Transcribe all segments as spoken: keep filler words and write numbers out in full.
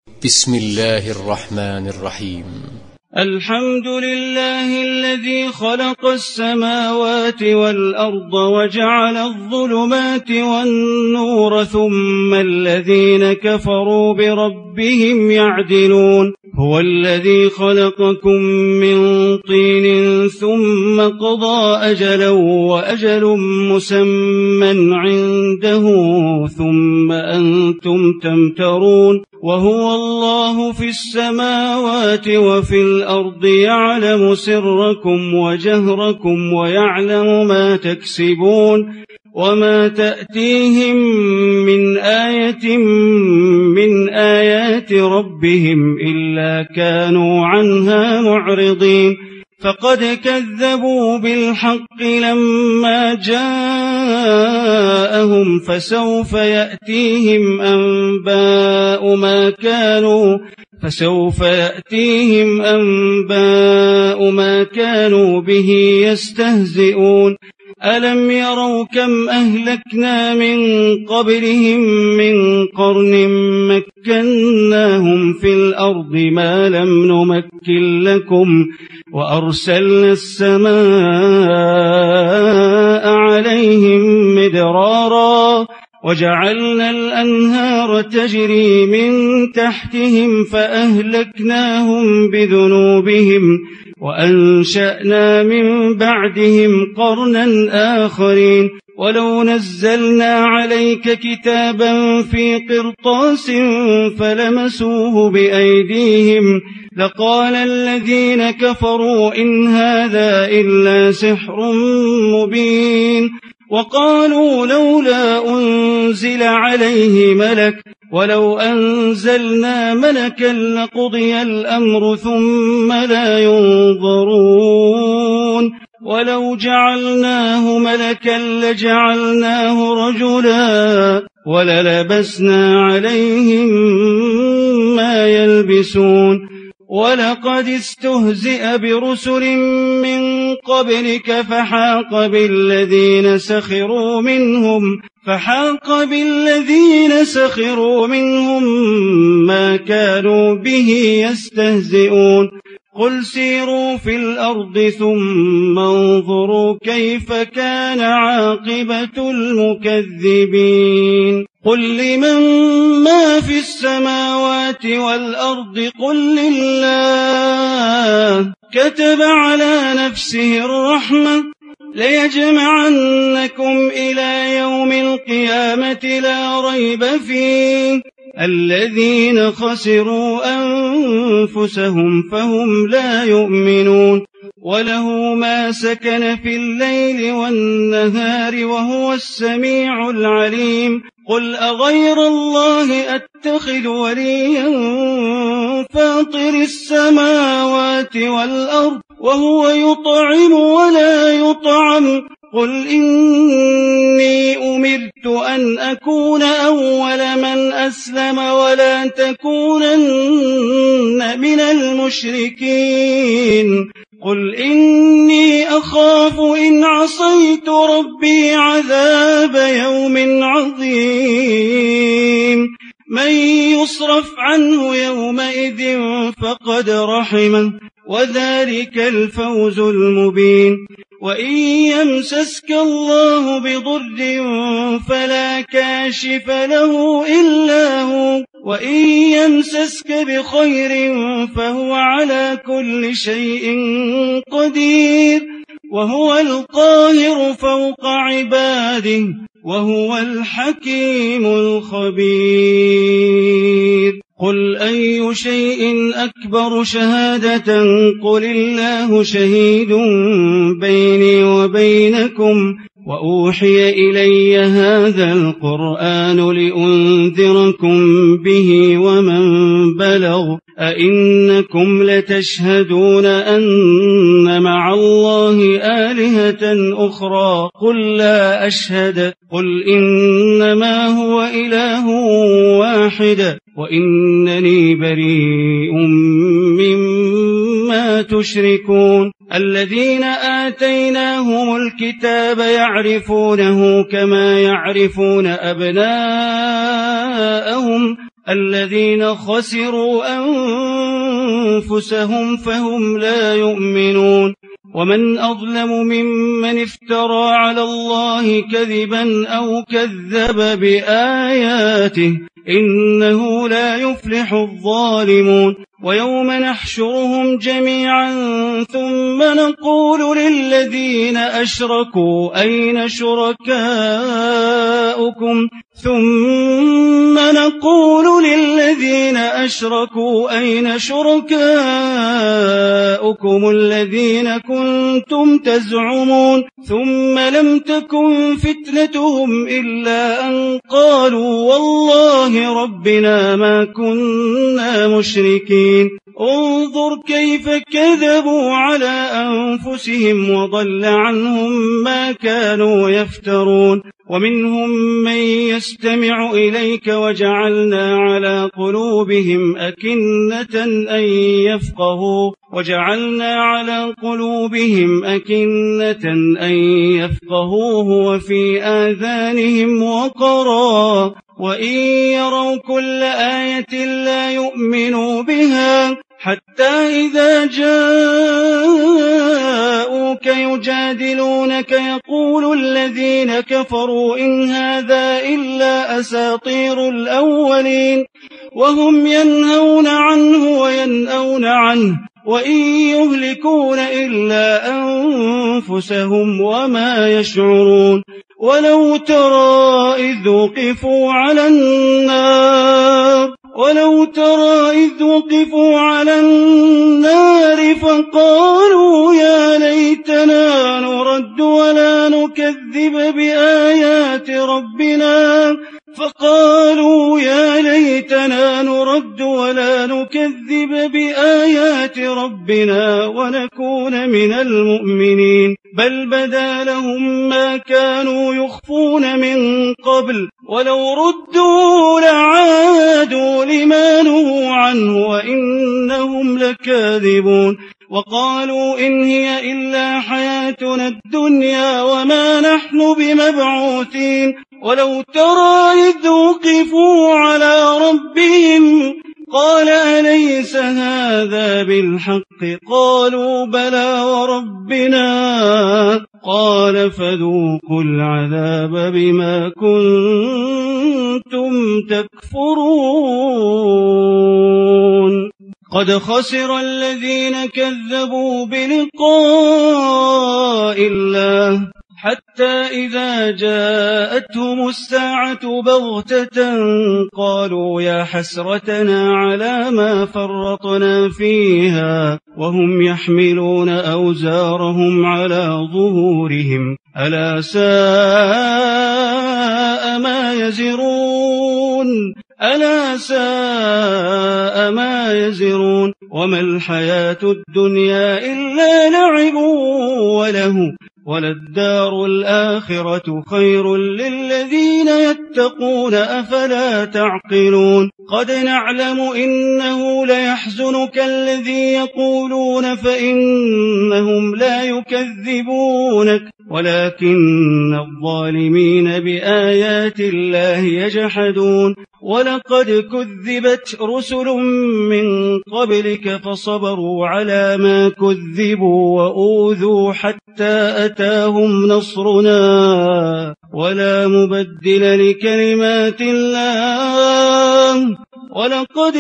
بسم الله الرحمن الرحيم. الحمد لله الذي خلق السماوات والأرض وجعل الظلمات والنور ثم الذين كفروا بربهم يعدلون. هو الذي خلقكم من طين ثم قضى أجلا وأجل مسمى عنده ثم أنتم تمترون. وهو الله في السماوات وفي الأرض يعلم سركم وجهركم ويعلم ما تكسبون. وما تأتيهم من آية من آيات ربهم إلا كانوا عنها معرضين. فقد كذبوا بالحق لما جاءهم فسوف يأتيهم أنباء ما كانوا فسوف يأتيهم أنباء ما كانوا به يستهزئون. ألم يروا كم أهلكنا من قبلهم من قرن مكناهم في الأرض ما لم نمكن لكم وأرسلنا السماء عليهم مدرارا وجعلنا الأنهار تجري من تحتهم فأهلكناهم بذنوبهم وأنشأنا من بعدهم قرنا آخرين. ولو نزلنا عليك كتابا في قرطاس فلمسوه بأيديهم لقال الذين كفروا إن هذا إلا سحر مبين. وقالوا لولا أنزل عليه ملك ولو أنزلنا ملكا لقضي الأمر ثم لا ينظرون. ولو جعلناه ملكا لجعلناه رجلا وللبسنا عليهم ما يلبسون. ولقد استهزئ برسل من قبلك فحاق بالذين سخروا منهم فحاق بالذين سخروا منهم ما كانوا به يستهزئون. قل سيروا في الأرض ثم انظروا كيف كان عاقبة المكذبين. قل لمن ما في السماوات والأرض قل لله كتب على نفسه الرحمة ليجمعنكم إلى يوم القيامة لا ريب فيه الذين خسروا أنفسهم فهم لا يؤمنون. وله ما سكن في الليل والنهار وهو السميع العليم. قل أغير الله أتخذ وليا فاطر السماوات والأرض وهو يطعم ولا يطعم. قل إني أمرت أن أكون أول من أسلم ولا تكونن من المشركين. قل إني أخاف إن عصيت ربي عذاب يوم عظيم. من يصرف عنه يومئذ فقد رحمه وذلك الفوز المبين. وإن يمسسك الله بضر فلا كاشف له إلا هو وإن يمسسك بخير فهو على كل شيء قدير. وهو القاهر فوق عباده وهو الحكيم الخبير. قل أي شيء أكبر شهادة قل الله شهيد بيني وبينكم وأوحي إلي هذا القرآن لأنذركم به ومن بلغ. أئنكم لتشهدون أن مع الله آلهة أخرى قل لا أشهد. قل إنما هو إله واحد وإنني بريء مما تشركون. الذين آتيناهم الكتاب يعرفونه كما يعرفون أبناءهم الذين خسروا أنفسهم فهم لا يؤمنون. ومن أظلم ممن افترى على الله كذبا أو كذب بآياته إنه لا يفلح الظالمون. ويوم نحشرهم جميعا ثم نقول للذين أشركوا أين شركاؤكم ثم نقول للذين أشركوا أين شركاؤكم الذين كنتم تزعمون ثم لم تكن فتنتهم إلا أن قالوا والله ربنا ما كنا مشركين. انظر كيف كذبوا على أنفسهم وضل عنهم ما كانوا يفترون. ومنهم من يستمع إليك وجعلنا على قلوبهم أكنة أن يفقهوا وجعلنا على قلوبهم أكنة أن يفقهوه وفي آذانهم وقرا وإن يروا كل آية لا يؤمنوا بها حتى إذا جاءوك يجادلونك يقول الذين كفروا إن هذا إلا أساطير الأولين وهم ينهون عنه وينأون عنه وإن يهلكون إلا أنفسهم وما يشعرون. ولو ترى إذ وقفوا على النار ولو ترى إذ وقفوا على النار فقالوا يا ليتنا نرد ولا نكذب بآيات ربنا فقالوا يا ليتنا نرد ولا نكذب بآيات ربنا ونكون من المؤمنين بل بدا لهم ما كانوا يخفون من قبل ولو ردوا لعادوا لما نهوا عنه وإنهم لكاذبون. وقالوا إن هي إلا حياتنا الدنيا وما نحن بمبعوثين. ولو ترى إذ وقفوا على ربهم قال أليس هذا بالحق قالوا بلى وربنا قال فذوقوا العذاب بما كنتم تكفرون. قد خسر الذين كذبوا بلقاء الله حتى إذا جاءتهم الساعة بغتة قالوا يا حسرتنا على ما فرطنا فيها وهم يحملون أوزارهم على ظهورهم ألا ساء ما يزرون ألا ساء ما يزرون. وما الحياة الدنيا إلا لعب وله وللدار الآخرة خير للذين يتقون أفلا تعقلون. قد نعلم إنه ليحزنك الذي يقولون فإنهم لا يكذبونك ولكن الظالمين بآيات الله يجحدون. ولقد كذبت رسل من قبلك فصبروا على ما كذبوا وأوذوا حتى أتاهم نصرنا ولا مبدل لكلمات الله. ولقد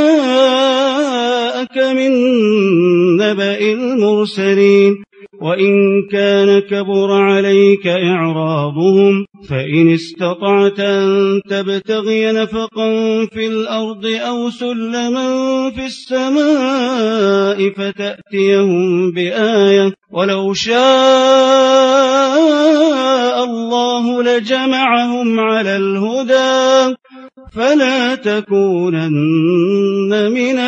جاءك من نبأ المرسلين وإن كان كبر عليك إعراضهم فإن استطعت أن تبتغي نفقا في الأرض أو سلما في السماء فتأتيهم بآية ولو شاء الله لجمعهم على الهدى فلا تكونن من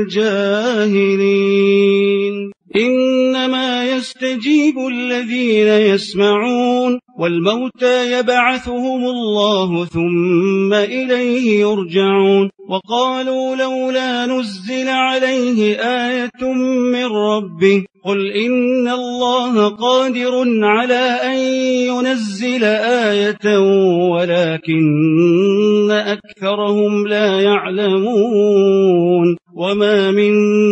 الجاهلين. إنما يستجيب الذين يسمعون والموتى يبعثهم الله ثم إليه يرجعون. وقالوا لولا نزل عليه آية من ربه قل إن الله قادر على أن ينزل آية ولكن أكثرهم لا يعلمون وما من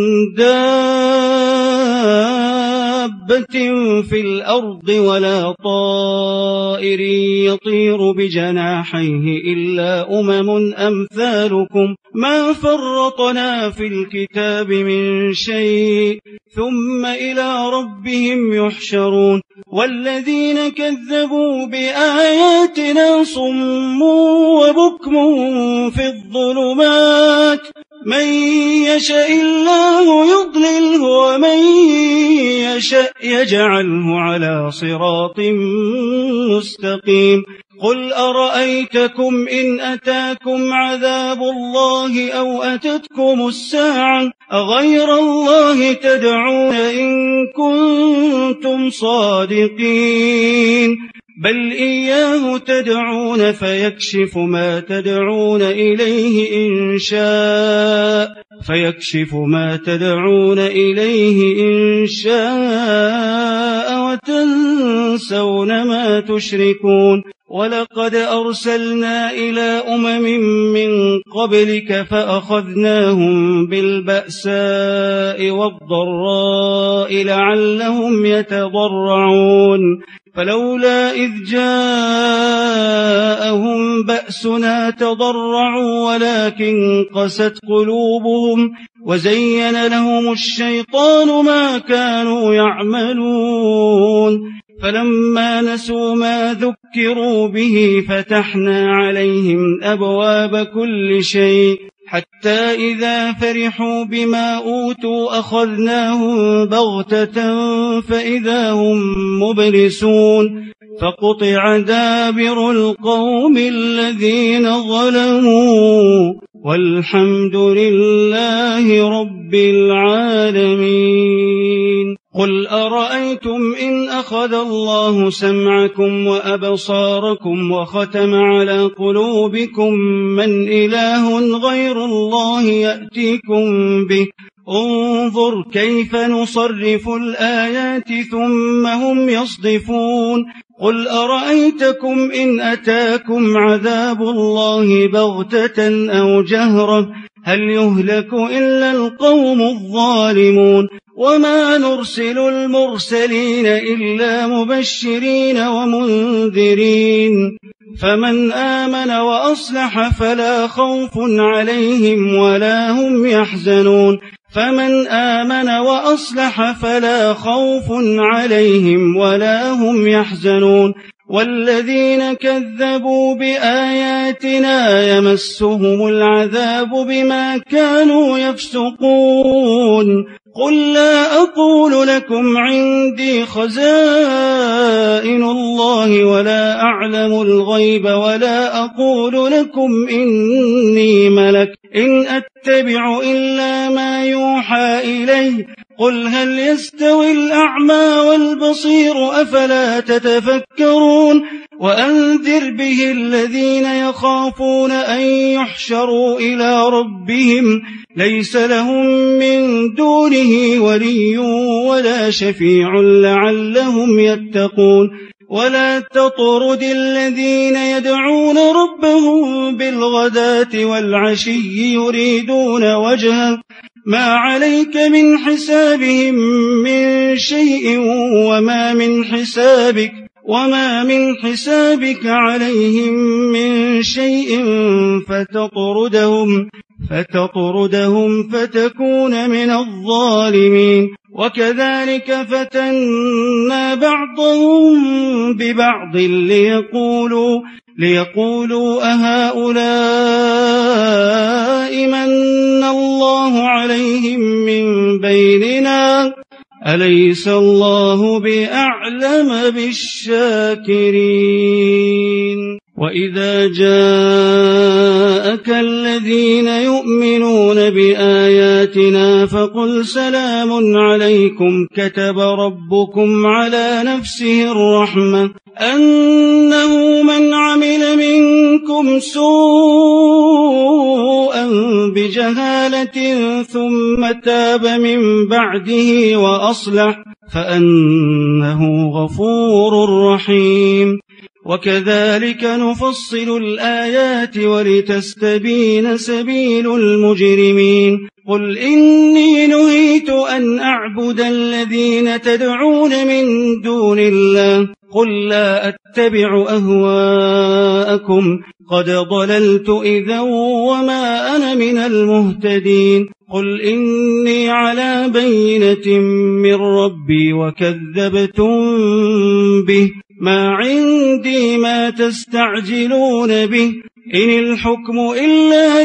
دابة في الأرض ولا طائر يطير بجناحيه إلا أمم أمثالكم ما فرطنا في الكتاب من شيء ثم إلى ربهم يحشرون والذين كذبوا بآياتنا صم وبكم في الظلمات من يشاء الله يضلله ومن يشاء يجعله على صراط مستقيم قل أرأيتكم إن أتاكم عذاب الله أو أتتكم الساعة أغير الله تدعون إن كنتم صادقين بل إياه تدعون فيكشف ما تدعون إليه إن شاء فيكشف ما تدعون إليه إن شاء وتنسون ما تشركون ولقد أرسلنا إلى أمم من قبلك فأخذناهم بالبأساء والضراء لعلهم يتضرعون فلولا إذ جاءهم بأسنا تضرعوا ولكن قست قلوبهم وزين لهم الشيطان ما كانوا يعملون فلما نسوا ما ذكروا به فتحنا عليهم أبواب كل شيء حتى إذا فرحوا بما أوتوا أخذناهم بغتة فإذا هم مبلسون فقطع دابر القوم الذين ظلموا والحمد لله رب العالمين قل أرأيتم إن أخذ الله سمعكم وأبصاركم وختم على قلوبكم من إله غير الله يأتيكم به انظر كيف نصرف الآيات ثم هم يصدفون قل أرأيتكم إن أتاكم عذاب الله بغتة أو جهرة هل يهلك إلا القوم الظالمون وما نرسل المرسلين إلا مبشرين ومنذرين فمن آمن وأصلح فلا خوف عليهم ولا هم يحزنون فمن آمن وأصلح فلا خوف عليهم ولا هم يحزنون والذين كذبوا بآياتنا يمسهم العذاب بما كانوا يفسقون قل لا أقول لكم عندي خزائن الله ولا أعلم الغيب ولا أقول لكم إني ملك إن أتبع إلا ما يوحى إلي قل هل يستوي الأعمى والبصير أفلا تتفكرون وأنذر به الذين يخافون أن يحشروا إلى ربهم ليس لهم من دونه ولي ولا شفيع لعلهم يتقون ولا تطرد الذين يدعون ربهم بالغداة والعشي يريدون وجهه ما عليك من حسابهم من شيء وما من حسابك وما من حسابك عليهم من شيء فتطردهم فتطردهم فتكون من الظالمين وكذلك فتنا بعضهم ببعض ليقولوا ليقولوا أهؤلاء من الله عليهم من بيننا أليس الله بأعلم بالشاكرين وإذا جاءك الذين يؤمنون بآياتنا فقل سلام عليكم كتب ربكم على نفسه الرحمة أنه من عمل منكم سوءا بجهالة ثم تاب من بعده وأصلح فأنه غفور رحيم. وكذلك نفصل الآيات ولتستبين سبيل المجرمين. قل إني نهيت أن أعبد الذين تدعون من دون الله قل لا أتبع أهواءكم قد ضللت إذا وما أنا من المهتدين. قل إني على بينة من ربي وكذبتم به ما عندي ما تستعجلون به إن الحكم إلا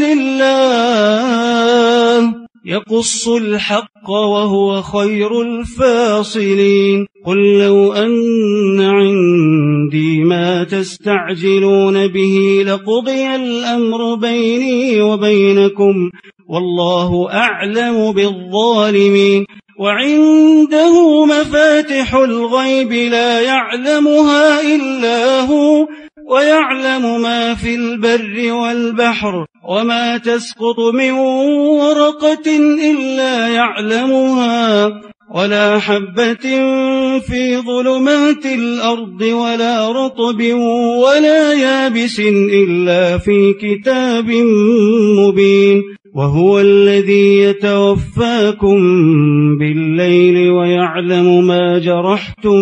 لله يقص الحق وهو خير الفاصلين. قل لو أن عندي ما تستعجلون به لقضي الأمر بيني وبينكم والله أعلم بالظالمين. وعنده مفاتح الغيب لا يعلمها إلا هو ويعلم ما في البر والبحر وما تسقط من ورقة إلا يعلمها ولا حبة في ظلمات الأرض ولا رطب ولا يابس إلا في كتاب مبين. وهو الذي يتوفاكم بالليل ويعلم ما جرحتم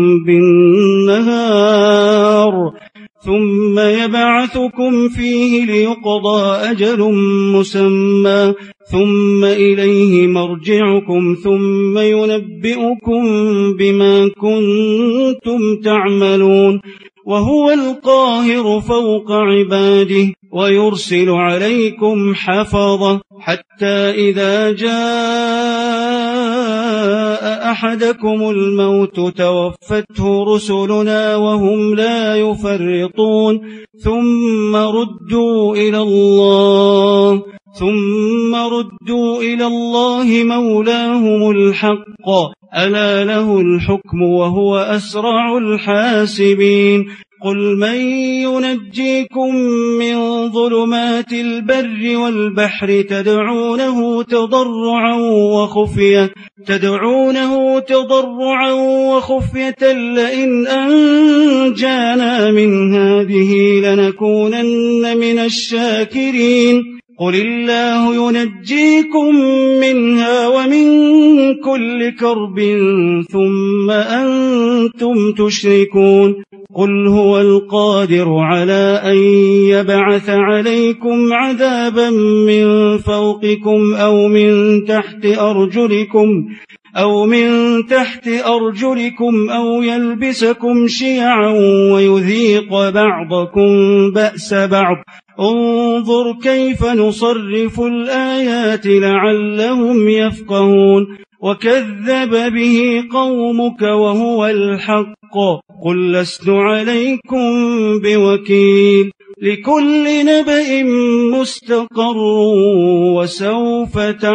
بالنهار ثم يبعثكم فيه ليقضى أجل مسمى ثم إليه مرجعكم ثم ينبئكم بما كنتم تعملون. وهو القاهر فوق عباده ويرسل عليكم حفظة حتى إذا جاء أحدكم الموت توفته رسلنا وهم لا يفرطون ثم ردوا إلى الله ثم ردوا إلى الله مولاهم الحق ألا له الحكم وهو أسرع الحاسبين. قل من ينجيكم من ظلمات البر والبحر تدعونه تضرعا وخفية تدعونه تضرعا وخفية لئن أنجانا من هذه لنكونن من الشاكرين. قل الله ينجيكم منها ومن كل كرب ثم أنتم تشركون. قل هو القادر على أن يبعث عليكم عذابا من فوقكم أو من تحت أرجلكم أو من تحت أرجلكم أو يلبسكم شيعا ويذيق بعضكم بأس بعض انظر كيف نصرف الآيات لعلهم يفقهون. وكذب به قومك وهو الحق قل لست عليكم بوكيل لكل نبأ مستقر وسوف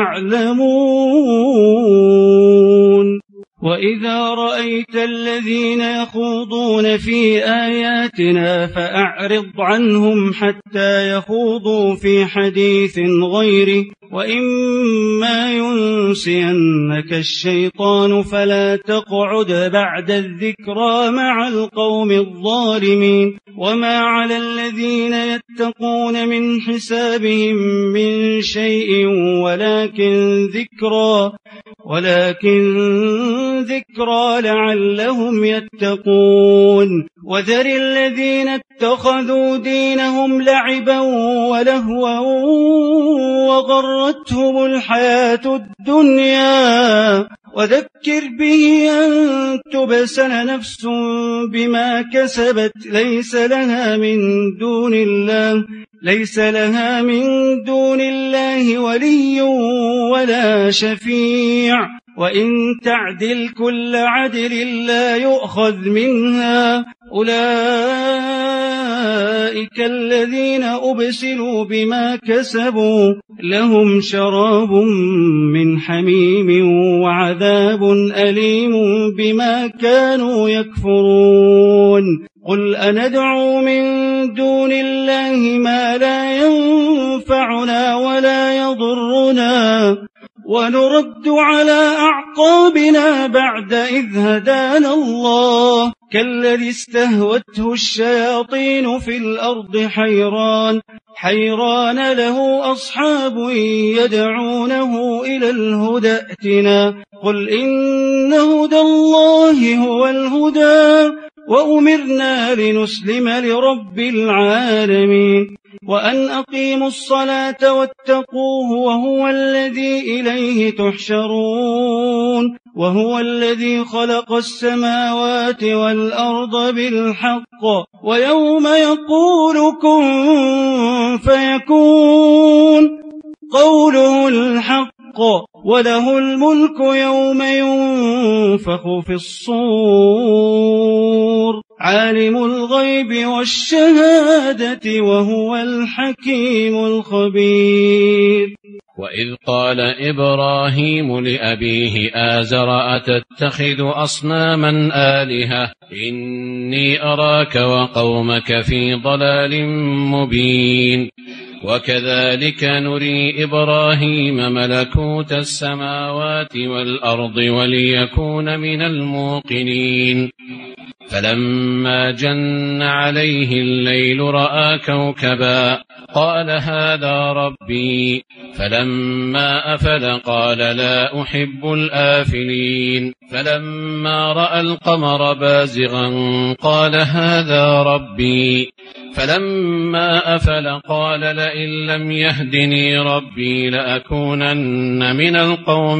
تعلمون. وإذا رأيت الذين يخوضون في آياتنا فأعرض عنهم حتى يخوضوا في حديث غيره وإما ينسينك الشيطان فلا تقعد بعد الذكرى مع القوم الظالمين. وما على الذين يتقون من حسابهم من شيء ولكن ذكرى ولكن ذكرى لعلهم يتقون. وذر الذين اتخذوا دينهم لعبا ولهوا وغرتهم الحياة الدنيا وذكر به أن تبسل نفس بما كسبت ليس لها من دون الله ليس لها من دون الله ولي ولا شفيع وإن تعدل كل عدل لا يؤخذ منها أولئك الذين أبسلوا بما كسبوا لهم شراب من حميم وعذاب أليم بما كانوا يكفرون قل أندعو من دون الله ما لا ينفعنا ولا يضرنا ونرد على أعقابنا بعد إذ هدانا الله كالذي استهوته الشياطين في الأرض حيران حيران له أصحاب يدعونه إلى الهدى ائتنا قل إن هدى الله هو الهدى وأمرنا لنسلم لرب العالمين وأن أقيموا الصلاة واتقوه وهو الذي إليه تحشرون وهو الذي خلق السماوات والأرض بالحق ويوم يقول كن فيكون قوله الحق وله الملك يوم ينفخ في الصور عالم الغيب والشهادة وهو الحكيم الخبير وإذ قال إبراهيم لأبيه آزر أتتخذ أصناما آلهة إني أراك وقومك في ضلال مبين وكذلك نري إبراهيم ملكوت السماوات والأرض وليكون من الموقنين فلما جن عليه الليل رأى كوكبا قال هذا ربي فلما أفل قال لا أحب الآفلين فلما رأى القمر بازغا قال هذا ربي فلما أفل قال لئن لم يهدني ربي لأكونن من القوم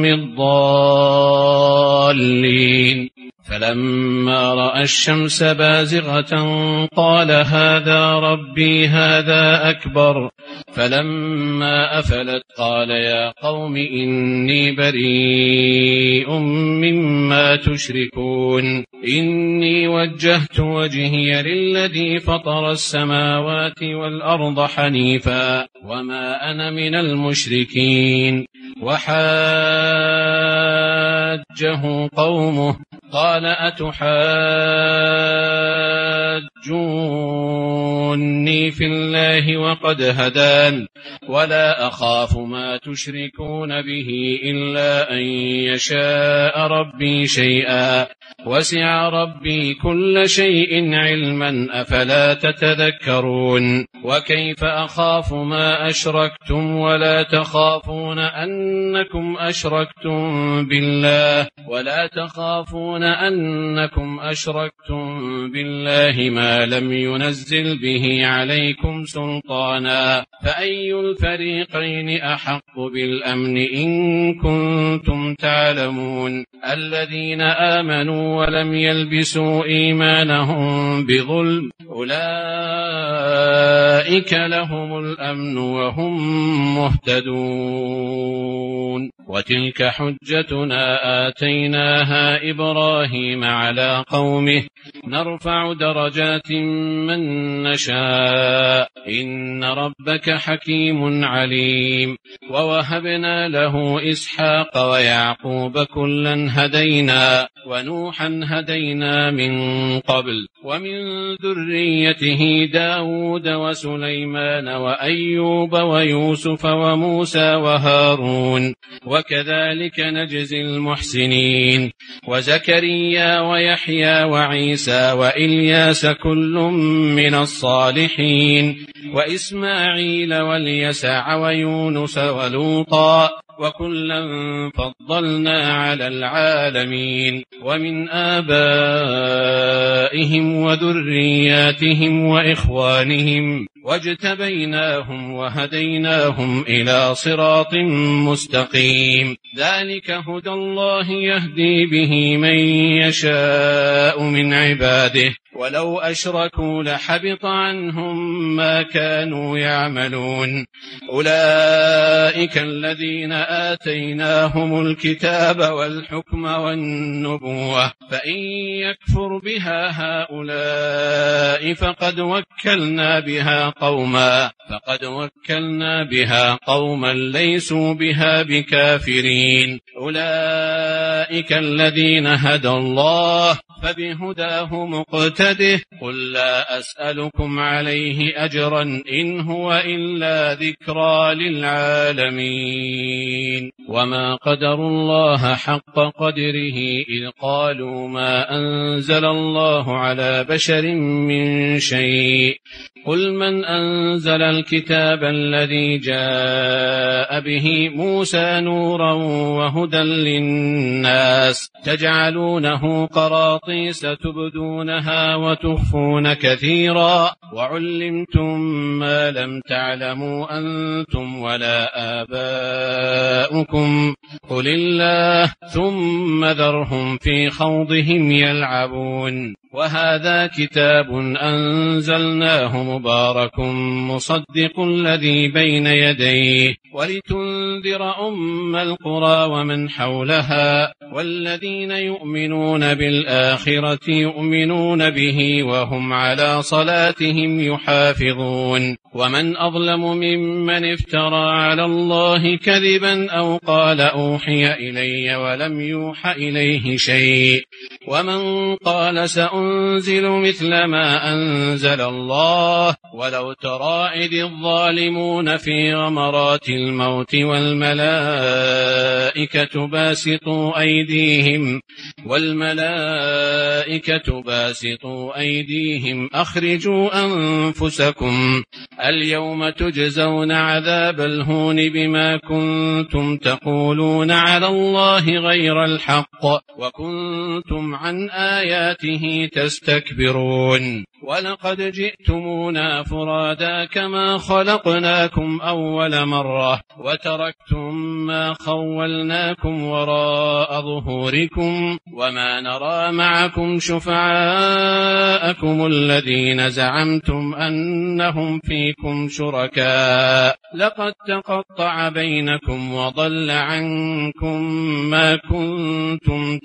الضالين فلما رأى الشمس بازغة قال هذا ربي هذا أكبر فلما أفلت قال يا قوم إني بريء مما تشركون إني وجهت وجهي للذي فطر السماوات والأرض حنيفا وما أنا من المشركين وحاجه قومه قال أتحاجوني في الله وقد هدان ولا أخاف ما تشركون به إلا أن يشاء ربي شيئا وسع ربي كل شيء علما أفلا تتذكرون وكيف أخاف ما أشركتم ولا تخافون أنكم أشركتم بالله ولا تخافون أنكم أشركتم بالله ما لم ينزل به عليكم سلطانا فأي الفريقين أحق بالأمن إن كنتم تعلمون الذين آمنوا ولم يلبسوا إيمانهم بظلم أولئك لهم الأمن وهم مهتدون وتلك حجتنا آتيناها إبراهيم على قومه نرفع درجات من نشاء إن ربك حكيم عليم ووهبنا له إسحاق ويعقوب كلا هدينا ونوحا هدينا من قبل ومن ذريته داود وسليمان وأيوب ويوسف وموسى وهارون وكذلك نجزي المحسنين وزكريا ويحيى وعيسى وإلياس كل من الصالحين وإسماعيل واليسع ويونس ولوطا وكلا فضلنا على العالمين ومن آبائهم وذرياتهم وإخوانهم واجتبيناهم وهديناهم إلى صراط مستقيم ذلك هدى الله يهدي به من يشاء من عباده ولو أشركوا لحبط عنهم ما كانوا يعملون أولئك الذين آتيناهم الكتاب والحكم والنبوة فإن يكفر بها هؤلاء فقد وكلنا بها قوما فقد وكلنا بها قوما ليسوا بها بكافرين أولئك الذين هدى الله فبهداه مقتده قل لا أسألكم عليه أجرا إن هو إلا ذكرى للعالمين وما قدروا الله حق قدره إذ قالوا ما أنزل الله على بشر من شيء قل من أنزل الكتاب الذي جاء به موسى نورا وهدى للناس تجعلونه قراطيس تبدونها وتخفون كثيرا وعلمتم ما لم تعلموا أنتم ولا آباؤكم قل الله ثم ذرهم في خوضهم يلعبون وهذا كتاب أنزلناه مبارك مصدق الذي بين يديه ولتنذر أم القرى ومن حولها والذين يؤمنون بالآخرة يؤمنون به وهم على صلاتهم يحافظون ومن أظلم ممن افترى على الله كذبا أو قال أوحي إلي ولم يوح إليه شيء ومن قال سأنزل مثل ما أنزل الله ولو ترى إذ الظالمون في غمرات الموت والملائكة باسطوا أيديهم والملائكة باسطوا أيديهم أخرجوا أنفسكم اليوم تجزون عذاب الهون بما كنتم تقولون على الله غير الحق وكنتم عن آياته تستكبرون ولقد جئتمونا فرادا كما خلقناكم أول مرة وتركتم ما خولناكم وراء ظهوركم وما نرى معكم شفعاءكم الذين زعمتم أنهم فيكم شركاء لقد تقطع بينكم وضل عنكم ما كنتم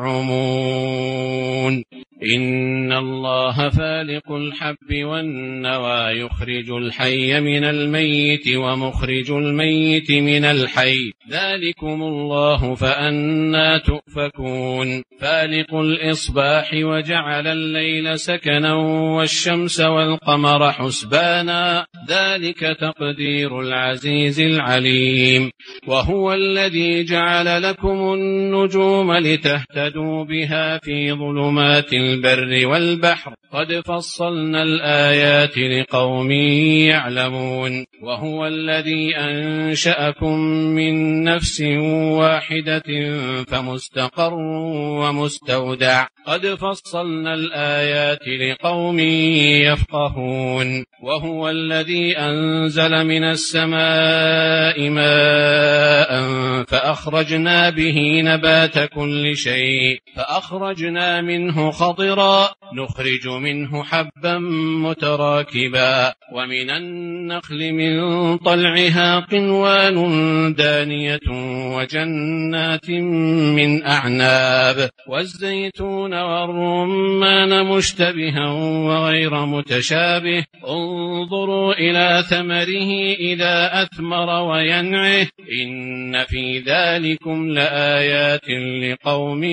تزعمون إن الله فالق الحب والنوى يخرج الحي من الميت ومخرج الميت من الحي ذلكم الله فأنى تؤفكون فالق الإصباح وجعل الليل سكنا والشمس والقمر حسبانا ذلك تقدير العزيز العليم وهو الذي جعل لكم النجوم لتهتدوا بها في ظلمات البر والبحر قد فصلنا الآيات لقوم يعلمون وهو الذي أنشأكم من نفس واحدة فمستقر ومستودع قد فصلنا الآيات لقوم يفقهون وهو الذي أنزل من السماء ماء فأخرجنا به نبات كل شيء فأخرجنا منه خضرا نخرج منه حبا متراكبا ومن النخل من طلعها قنوان دانية وجنات من أعناب والزيتون والرمان مشتبها وغير متشابه انظروا إلى ثمره إذا أثمر وينعه إن في ذلكم لآيات لقوم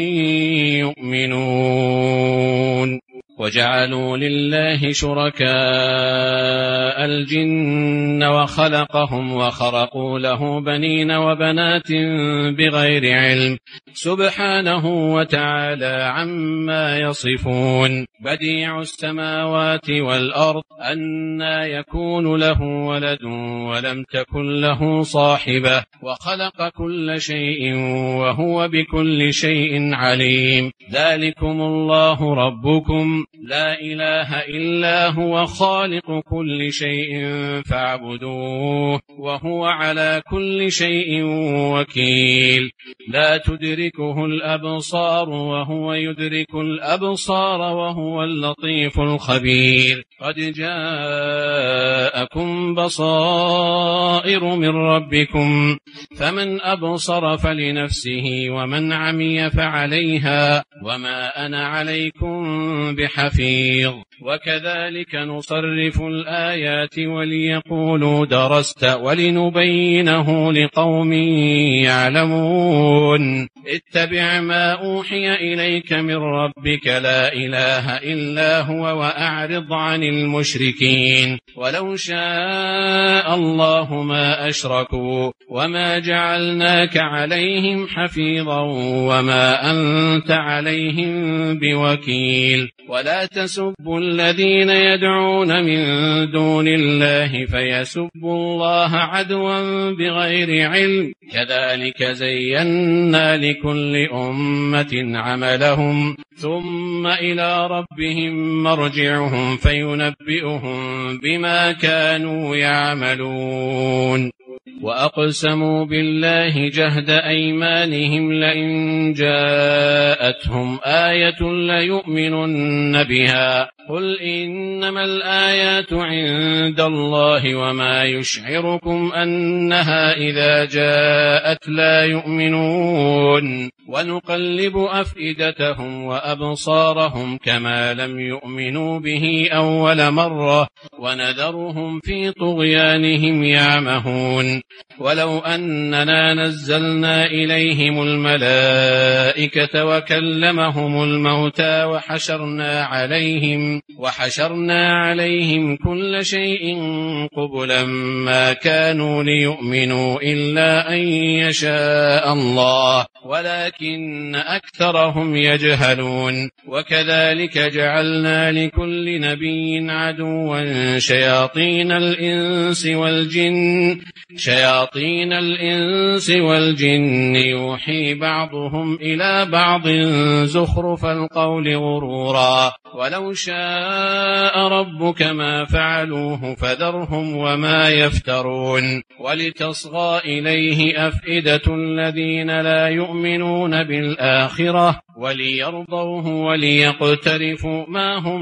يؤمنون وجعلوا لله شركاء الجن وخلقهم وخرقوا له بنين وبنات بغير علم سبحانه وتعالى عما يصفون بديع السماوات والأرض أنى يكون له ولد ولم تكن له صاحبة وخلق كل شيء وهو بكل شيء عليم ذلكم الله ربكم لا إله إلا هو خالق كل شيء فاعبدوه وهو على كل شيء وكيل. لا تدركه الأبصار وهو يدرك الأبصار وهو اللطيف الخبير. قد جاءكم بصائر من ربكم فمن أبصر فلنفسه ومن عمي فعليها وما أنا عليكم بحفيظ. وكذلك نصرف الآيات وليقولوا درست ولنبينه لقوم يعلمون. اتبع ما أوحي إليك من ربك لا إله إلا هو وأعرض عن المشركين. ولو شاء الله ما أشركوا وما جعلناك عليهم حفيظا وما أنت عليهم بوكيل. ولا تسبوا الذين يدعون من دون الله فيسبوا الله عدوا بغير علم. كذلك زينا لكل أمة عملهم ثم إلى ربهم مرجعهم فينبئهم بما كانوا يعملون. وأقسموا بالله جهد أيمانهم لئن جاءتهم آية ليؤمنن بها. قل إنما الآيات عند الله وما يشعركم أنها إذا جاءت لا يؤمنون. ونقلب أفئدتهم وأبصارهم كما لم يؤمنوا به أول مرة ونذرهم في طغيانهم يعمهون. ولو أننا نزلنا إليهم الملائكة وكلمهم الموتى وحشرنا عليهم وحشرنا عليهم كل شيء قبلا ما كانوا ليؤمنوا إلا أن يشاء الله ولكن أكثرهم يجهلون. وكذلك جعلنا لكل نبي عدوا شياطين الإنس والجن شياطين الإنس والجن يوحي بعضهم إلى بعض زخرف القول غرورا. ولو شاء ربك ما فعلوه فذرهم وما يفترون. ولتصغى إليه أفئدة الذين لا يؤمنون بالآخرة وليرضوه وليقترفوا ما هم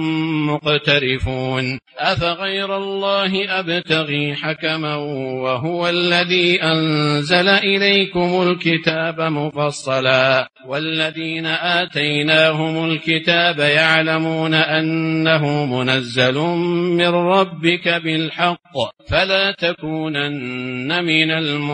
مقترفون. أفغير الله أبتغي حكما وهو الذي أنزل إليكم الكتاب مفصلا والذين آتيناهم الكتاب يعلمون أنه منزل من ربك بالحق فلا تكونن من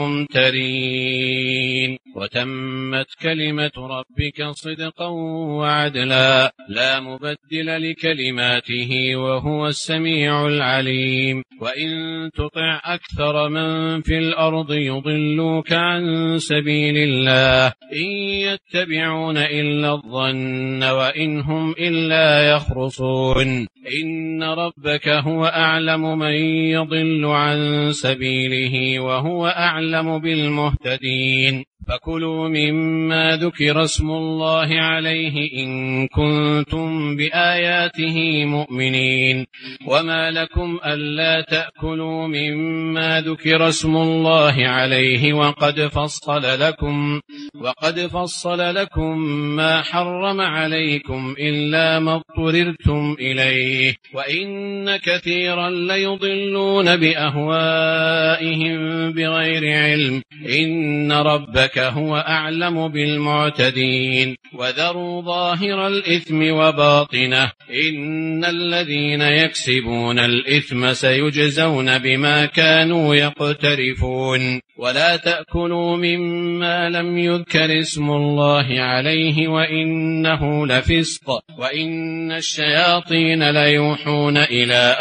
الممترين. وتمت كلمة ربك صدقا وعدلا لا مبدل لكلماته وهو السميع العليم. وإن تطع أكثر من في الأرض يضلوك عن سبيل الله إن يتبعون إلا الظن وإن هم إلا يخرصون. إن ربك هو أعلم من يضل عن سبيله وهو أعلم بالمهتدين. فكلوا مما ذكر اسم الله عليه إن كنتم بآياته مؤمنين. وما لكم ألا تأكلوا مما ذكر اسم الله عليه وقد فصل لكم وقد فصل لكم ما حرم عليكم إلا ما اضطررتم إليه. وإن كثيرا ليضلون بأهوائهم بغير علم. إن ربك هو أعلم بالمعتدين. وذروا ظاهر الإثم وباطنه إن الذين يكسبون الإثم سيجزون بما كانوا يقترفون. ولا تأكلوا مما لم يذكر اسم الله عليه وإنه لفسق. وإن الشياطين ليوحون إلى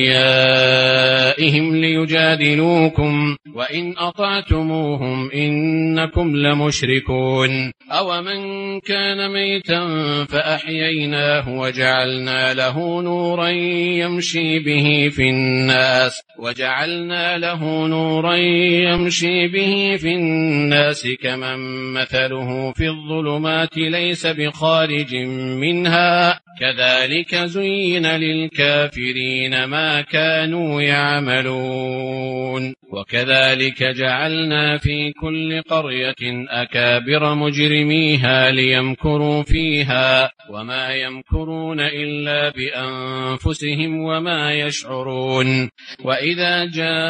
أوليائهم ليجادلوكم وإن أطعتموهم إنكم لمشركون. أومن كان ميتا فأحييناه وجعلنا له نورا يمشي به في الناس وجعلنا له نورا يمشي به في الناس كمن مثله في الظلمات ليس بخارج منها كذلك زين للكافرين ما كانوا يعملون وكذلك جعلنا في كل قرية أكابر مجرميها ليمكروا فيها وما يمكرون إلا بأنفسهم وما يشعرون وإذا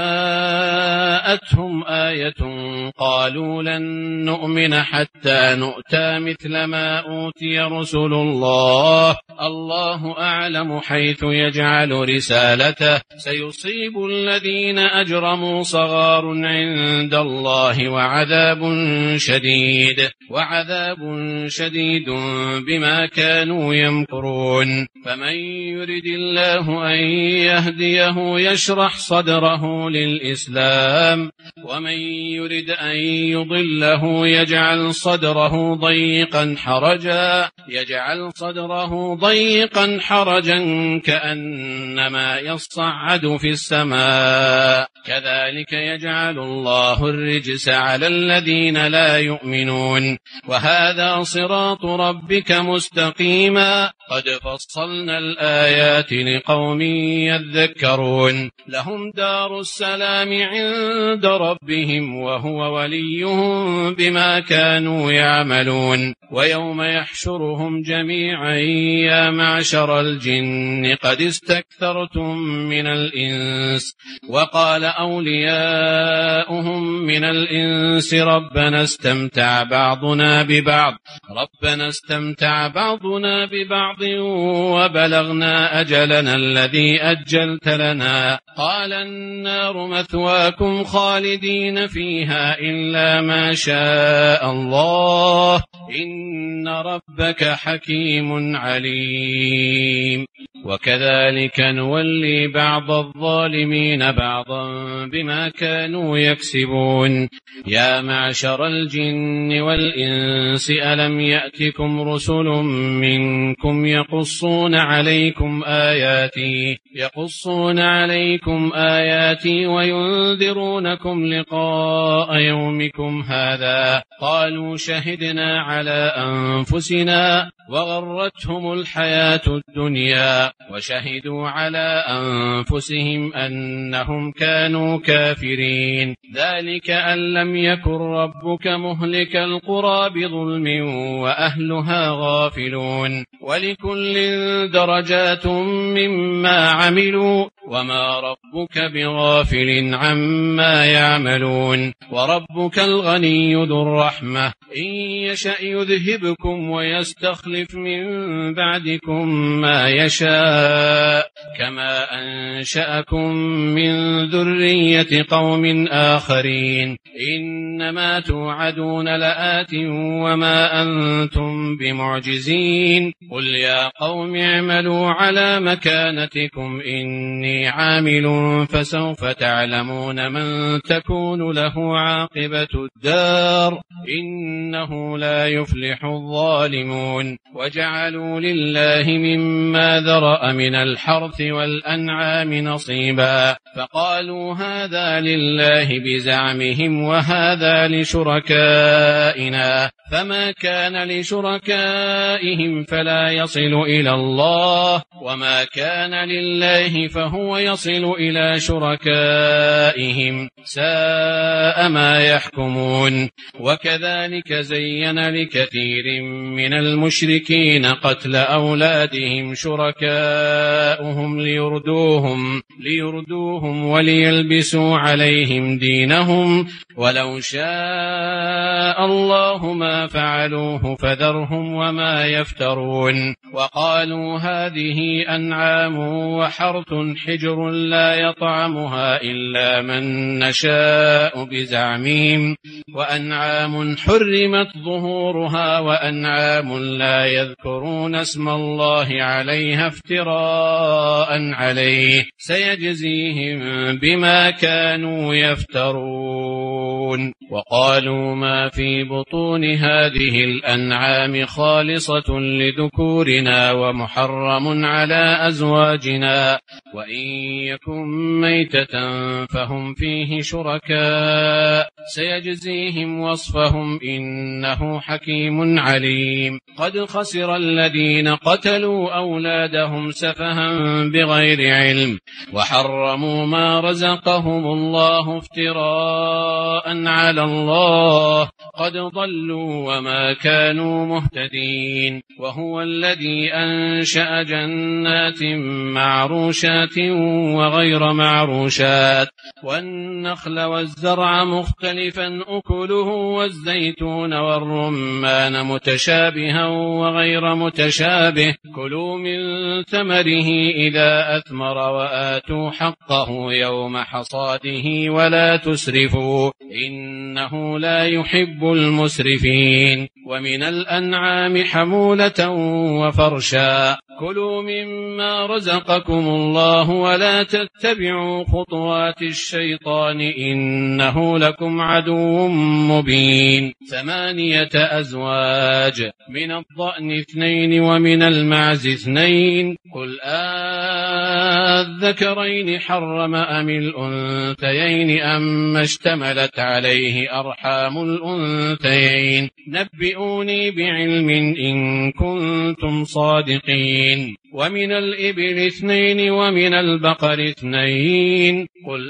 جاءتهم آية قالوا لن نؤمن حتى نؤتى مثل ما أوتي رسل الله الله أعلم حيث يجعل رسالته سيصيب الذين أجرموا صغار عند الله وعذاب شديد وعذاب شديد بما كانوا يمكرون فمن يرد الله أن يهديه يشرح صدره للإسلام ومن يرد أن يضله يجعل صدره ضيقا حرجا يجعل صدره ضيقا حرجا كأنما يصعد في السماء كذلك يجعل الله الرجس على الذين لا يؤمنون وهذا صراط ربك مستقيما قد فصلنا الآيات لقوم يذكرون لهم دار السلام عند ربهم وهو وليهم بما كانوا يعملون ويوم يحشرهم جميعا يا معشر الجن قد استكثرتم من الإنس وقال أولياؤهم من الإنس ربنا استمتع بعضنا ببعض ربنا استمتع بعضنا ببعض وبلغنا أجلنا الذي أجلت لنا قال النار مثواكم خالدين فيها إلا ما شاء الله إن ربك حكيم عليم وكذلك نولي بعض الظالمين بعضا بما كانوا يكسبون يا معشر الجن والإنس ألم يأتكم رسل منكم يقصون عليكم آياتي يقصون عليكم آياتي وينذرونكم لقاء يومكم هذا قالوا شهدنا على أنفسنا وغرتهم الحياة الدنيا وشهدوا على أنفسهم أنهم كانوا كافرين ذلك أن لم يكن ربك مهلك القرى بظلم وأهلها غافلون ولكل درجات مما عملوا وما ربك بغافل عما يعملون وربك الغني ذو الرحمة إن يشأ يذهبكم ويستخلف من بعدكم ما يشاء كما أنشأكم من ذرية قوم آخرين إنما توعدون لآت وما أنتم بمعجزين قل يا قوم اعملوا على مكانتكم إني عامل فسوف تعلمون من تكون له عاقبة الدار إنه لا يفلح الظالمون وجعلوا لله مما ذرأ من الحرث والأنعام نصيبا فقالوا هذا لله بزعمهم وهذا لشركائنا فما كان لشركائهم فلا يصل إلى الله وما كان لله فهو يصل إلى شركائهم ساء ما يحكمون وكذلك زين لكثير من المشركين قتل أولادهم شركاؤهم ليردوهم ليردوهم وليلبسوا عليهم دينهم ولو شاء الله ما فعلوه فذرهم وما يفترون وقالوا هذه أنعام وحرث حجر لا يطعمها إلا من نشاء بزعمهم وأنعام حرمت ظهورها وأنعام لا يذكرون اسم الله عليها افتراء عليه سيجزيهم بما كانوا يفترون وقالوا ما في بطون هذه الأنعام خالصة لذكورنا ومحرم على أزواجنا وإن يكن ميتة فهم فيه شركاء سيجزيهم وصفهم إنه حكيم عليم. قد خسر الذين قتلوا أولادهم سفها بغير علم وحرموا ما رزقهم الله افتراء على الله قد ضلوا وما كانوا مهتدين. وهو الذي أنشأ جنات معروشات وغير معروشات والنخل والزرع مختلفا أكله والزيتون والرمان متشابها وغير متشابه كلوا من ثمره إذا أثمر وآتوا حقه يوم حصاده ولا تسرفوا إنه لا يحب المسرفين. ومن الأنعام حمولة وفرشا كلوا مما رزقكم الله ولا تتبعوا خطوات الشيطان إنه لكم عدو مبين. ثمانية أزواج من الضأن اثنين ومن المعز اثنين قل آذكرين حرم أم الأنثيين أم اشتملت عليه أرحام الأنثيين نبئوني بعلم إن كنتم صادقين. ومن الإبل اثنين ومن البقر اثنين قل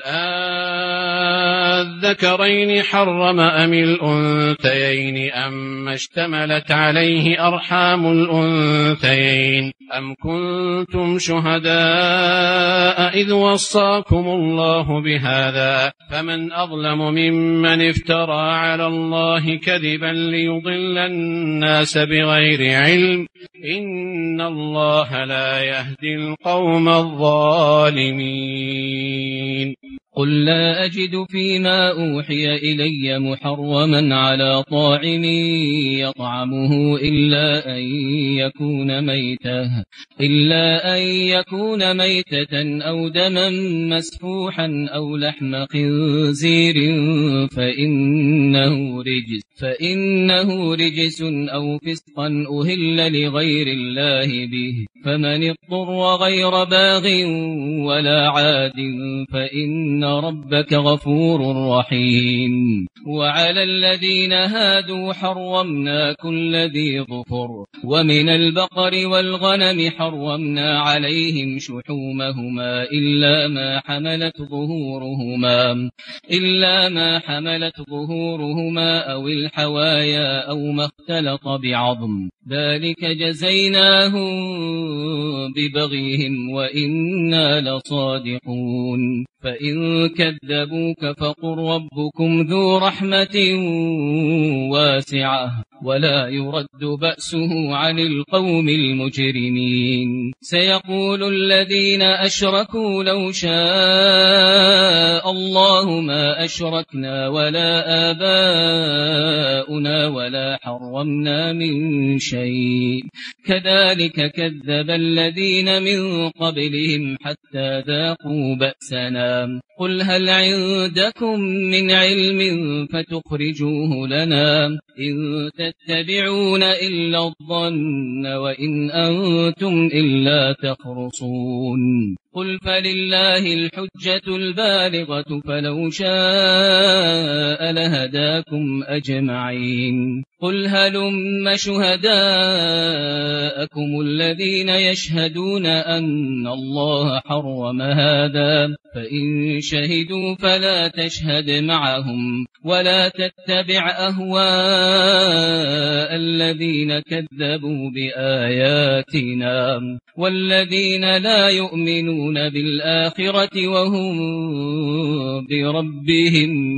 آذكرين حرم أم الأنثيين أم اشتملت عليه أرحام الأنثيين أم كنتم شهداء إذ وصاكم الله بهذا فمن أظلم ممن افترى على الله كذبا ليضل الناس بغير علم إن الله لا يهدي القوم الظالمين. قل لا أجد فيما أوحي إلي محرما على طاعم يطعمه إلا أن يكون ميتة إلا أن يكون ميتة أو دما مسفوحا أو لحم خنزير فإنه رجس فإنه رجس أو فسقا أهل لغير الله به فمن اضطر غير باغ ولا عاد فإن ربك غفور رحيم. وعلى الذين هادوا حرمنا كل ذي ظفر ومن البقر والغنم حرمنا عليهم شحومهما إلا ما حملت ظهورهما إلا ما حملت ظهورهما أو الحوايا أو ما اختلط بعظم ذلك جزيناهم ببغيهم وإنا لصادقون. فإن كذبوك فقل ربكم ذو رحمة واسعة ولا يرد بأسه عن القوم المجرمين. سيقول الذين أشركوا لو شاء الله ما أشركنا ولا آباؤنا ولا حرمنا من شيء كذلك كذب الذين من قبلهم حتى ذاقوا بأسنا. قل هل عندكم من علم فتخرجوه لنا إن تتبعون إلا الظن وإن أنتم إلا تخرصون. قل فلله الحجة البالغة فلو شاء لهداكم أجمعين. قل هلم شهداءكم الذين يشهدون أن الله حرم هذا فإن شهدوا فلا تشهد معهم ولا تتبع أهواء الذين كذبوا بآياتنا والذين لا يؤمنون بالآخرة وهم بربهم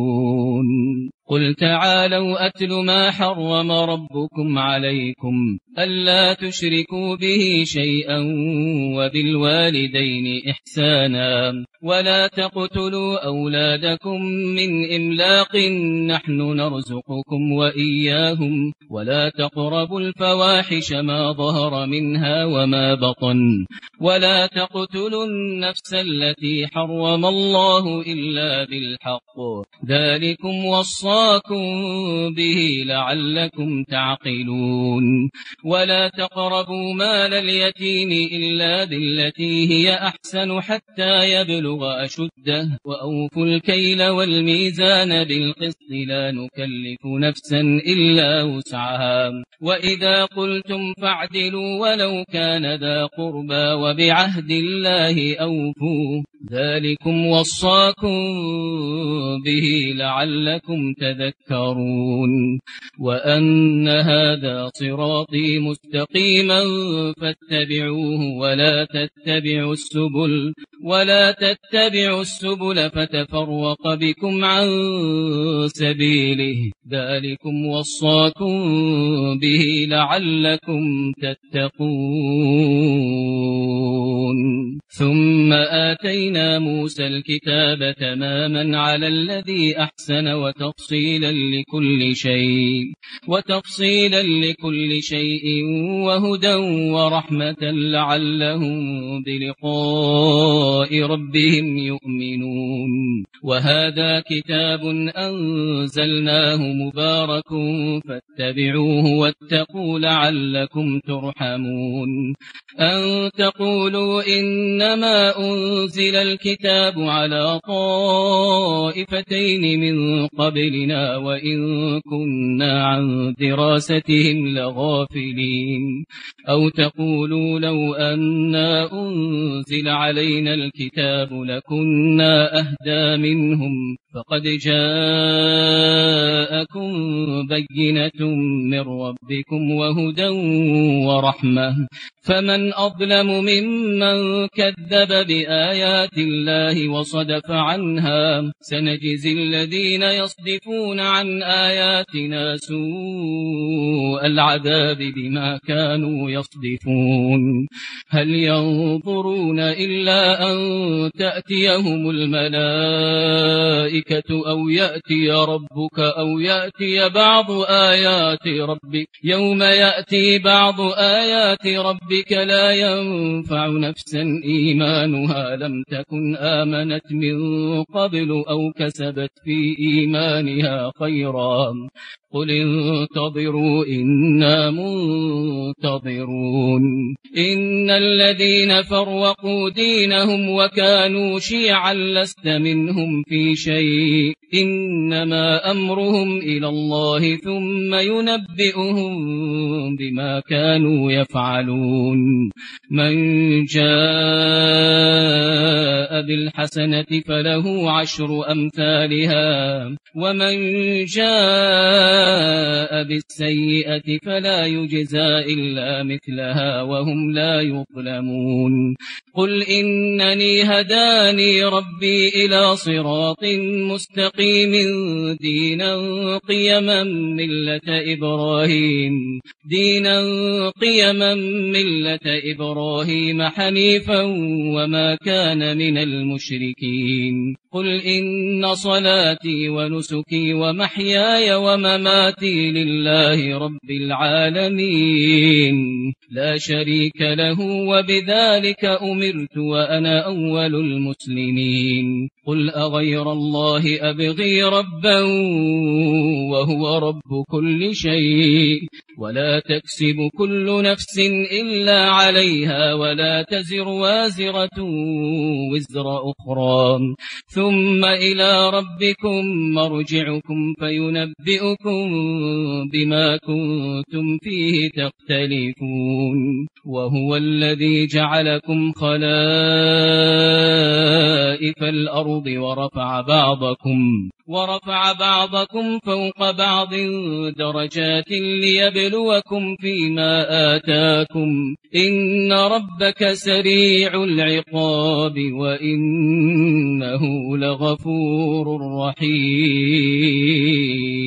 يعدلون. قل تعالوا أتل ما حرم ربكم عليكم ألا تشركوا به شيئا وبالوالدين إحسانا ولا تقتلوا أولادكم من إملاق نحن نرزقكم وإياهم ولا تقربوا الفواحش ما ظهر منها وما بطن ولا تقتلوا النفس التي حرم الله إلا بالحق ذلكم وصاكم به لعلكم تعقلون ولا تقربوا مال اليتيم إلا بالتي هي أحسن حتى يبلغ أشده وأوفوا الكيل والميزان بالقسط لا نكلف نفسا إلا وسعها وإذا قلتم فاعدلوا ولو كان ذا قربى وبعهد الله أوفوا ذلكم وصاكم به لعلكم تذكرون وأن هذا صراطي مستقيما فاتبعوه ولا تتبعوا السبل ولا تتبعوا السبل فتفرق بكم عن سبيله ذلكم وصاكم به لعلكم تتقون ثم آتينا موسى الكتاب تماما على الذي أحسن وتفصيلا لكل شيء وتفصيلا لكل شيء وهدى ورحمة لعلهم بلقاء ربهم يؤمنون وهذا كتاب أنزلناه مبارك فاتبعوه واتقوا لعلكم ترحمون أن تقولوا إنما أنزل الكتاب على طائفتين من قبلنا وإن كنا عن دراستهم لغافلين أو تقولوا لو أنا أنزل علينا الكتاب لكنا أهدى منهم فقد جاءكم بينة من ربكم وهدى ورحمة فمن أظلم ممن كذب بآيات الله وصدف عنها سنجزي الذين يصدفون عن آياتنا سوء العذاب بما كانوا يصدفون هل ينظرون إلا أن تأتيهم الملائكة أو يأتي ربك أو يأتي بعض آيات ربك يوم يأتي بعض آيات ربك لا ينفع نفسا إيمانها لم تكن آمنت من قبل أو كسبت في إيمانها خيرا قل انتظروا إنا منتظرون إن الذين فرقوا دينهم وكانوا شيعا لست منهم في شيء إنما أمرهم إلى الله ثم ينبئهم بما كانوا يفعلون من جاء بالحسنة فله عشر أمثالها ومن جاء بالسيئة فلا يجزى إلا مثلها وهم لا يظلمون قل إنني هداني ربي إلى صراط مستقيم دينا قيما ملة إبراهيم دينا قيما ملة إبراهيم حنيفا وما كان من المشركين قل إن صلاتي ونسكي ومحياي ومماتي لله رب العالمين لا شريك له وبذلك أمرت وأنا أول المسلمين قل أغير الله أبغي ربا وهو رب كل شيء ولا تكسب كل نفس إلا عليها ولا تزر وازرة وزر أخرى ثم إلى ربكم مرجعكم فينبئكم بما كنتم فيه تختلفون وهو الذي جعلكم خلائف الأرض ورفع بعضكم ورفع بعضكم فوق بعض درجات ليبلوكم فيما آتاكم إن ربك سريع العقاب وإنه لغفور رحيم